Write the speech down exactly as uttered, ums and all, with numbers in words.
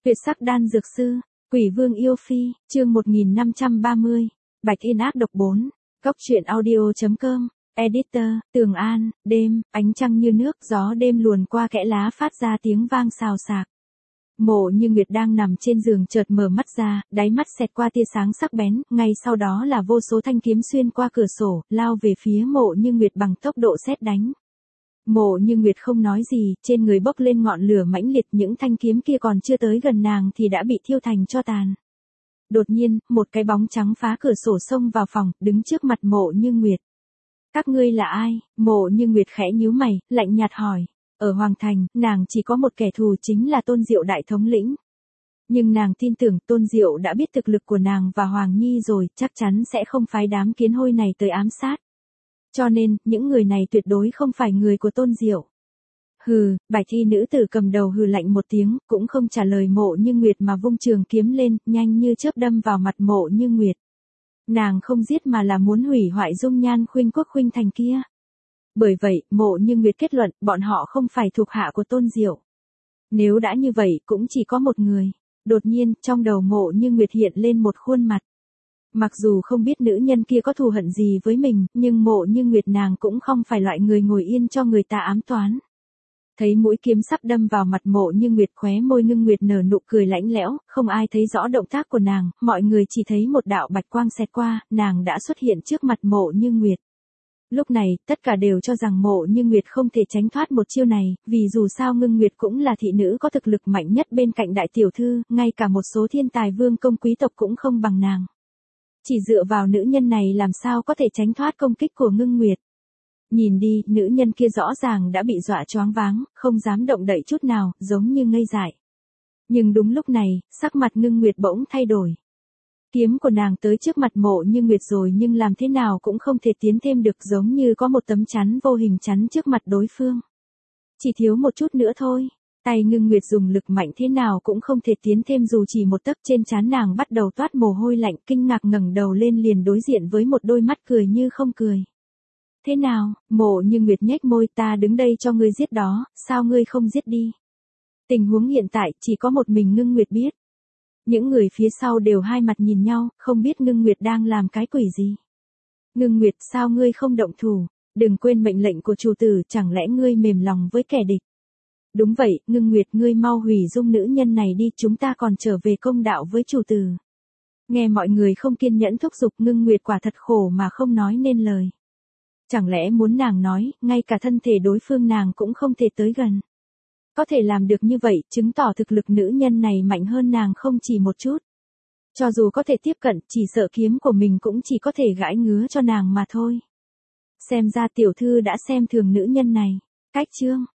Tuyệt sắc đan dược sư, Quỷ Vương yêu phi, chương một nghìn năm trăm ba mươi, Bạch Yên ác độc bốn, Cốc truyện audio chấm com, Editor, Tường An, đêm, ánh trăng như nước, gió đêm luồn qua kẽ lá phát ra tiếng vang xào xạc. Mộ Như Nguyệt đang nằm trên giường chợt mở mắt ra, đáy mắt xẹt qua tia sáng sắc bén, ngay sau đó là vô số thanh kiếm xuyên qua cửa sổ, lao về phía Mộ Như Nguyệt bằng tốc độ sét đánh. Mộ Như Nguyệt không nói gì, trên người bốc lên ngọn lửa mãnh liệt, những thanh kiếm kia còn chưa tới gần nàng thì đã bị thiêu thành tro tàn. Đột nhiên, một cái bóng trắng phá cửa sổ xông vào phòng, đứng trước mặt Mộ Như Nguyệt. Các ngươi là ai? Mộ Như Nguyệt khẽ nhíu mày, lạnh nhạt hỏi. Ở Hoàng Thành, nàng chỉ có một kẻ thù chính là Tôn Diệu đại thống lĩnh. Nhưng nàng tin tưởng Tôn Diệu đã biết thực lực của nàng và Hoàng Nhi rồi, chắc chắn sẽ không phái đám kiến hôi này tới ám sát. Cho nên, những người này tuyệt đối không phải người của Tôn Diệu. Hừ, bạch y nữ tử cầm đầu hừ lạnh một tiếng, cũng không trả lời Mộ Như Nguyệt mà vung trường kiếm lên, nhanh như chớp đâm vào mặt Mộ Như Nguyệt. Nàng không giết mà là muốn hủy hoại dung nhan khuynh quốc khuynh thành kia. Bởi vậy, Mộ Như Nguyệt kết luận, bọn họ không phải thuộc hạ của Tôn Diệu. Nếu đã như vậy, cũng chỉ có một người. Đột nhiên, trong đầu Mộ Như Nguyệt hiện lên một khuôn mặt. Mặc dù không biết nữ nhân kia có thù hận gì với mình, nhưng Mộ Như Nguyệt nàng cũng không phải loại người ngồi yên cho người ta ám toán. Thấy mũi kiếm sắp đâm vào mặt Mộ Như Nguyệt, khóe môi Ngưng Nguyệt nở nụ cười lạnh lẽo, không ai thấy rõ động tác của nàng, mọi người chỉ thấy một đạo bạch quang xẹt qua, nàng đã xuất hiện trước mặt Mộ Như Nguyệt. Lúc này, tất cả đều cho rằng Mộ Như Nguyệt không thể tránh thoát một chiêu này, vì dù sao Ngưng Nguyệt cũng là thị nữ có thực lực mạnh nhất bên cạnh đại tiểu thư, ngay cả một số thiên tài vương công quý tộc cũng không bằng nàng. Chỉ dựa vào nữ nhân này làm sao có thể tránh thoát công kích của Ngưng Nguyệt. Nhìn đi, nữ nhân kia rõ ràng đã bị dọa choáng váng, không dám động đậy chút nào, giống như ngây dại. Nhưng đúng lúc này, sắc mặt Ngưng Nguyệt bỗng thay đổi. Kiếm của nàng tới trước mặt Mộ Như Nguyệt rồi nhưng làm thế nào cũng không thể tiến thêm được, giống như có một tấm chắn vô hình chắn trước mặt đối phương. Chỉ thiếu một chút nữa thôi. Tay Ngưng Nguyệt dùng lực mạnh thế nào cũng không thể tiến thêm dù chỉ một tấc, trên trán nàng bắt đầu toát mồ hôi lạnh, kinh ngạc ngẩng đầu lên liền đối diện với một đôi mắt cười như không cười. Thế nào? Mộ Như Nguyệt nhếch môi, ta đứng đây cho ngươi giết đó, sao ngươi không giết đi? Tình huống hiện tại chỉ có một mình Ngưng Nguyệt biết. Những người phía sau đều hai mặt nhìn nhau, không biết Ngưng Nguyệt đang làm cái quỷ gì. Ngưng Nguyệt, sao ngươi không động thủ? Đừng quên mệnh lệnh của chủ tử, chẳng lẽ ngươi mềm lòng với kẻ địch? Đúng vậy, Ngưng Nguyệt, ngươi mau hủy dung nữ nhân này đi, chúng ta còn trở về công đạo với chủ tử. Nghe mọi người không kiên nhẫn thúc giục, Ngưng Nguyệt quả thật khổ mà không nói nên lời. Chẳng lẽ muốn nàng nói, ngay cả thân thể đối phương nàng cũng không thể tới gần. Có thể làm được như vậy, chứng tỏ thực lực nữ nhân này mạnh hơn nàng không chỉ một chút. Cho dù có thể tiếp cận, chỉ sợ kiếm của mình cũng chỉ có thể gãi ngứa cho nàng mà thôi. Xem ra tiểu thư đã xem thường nữ nhân này. Cách chương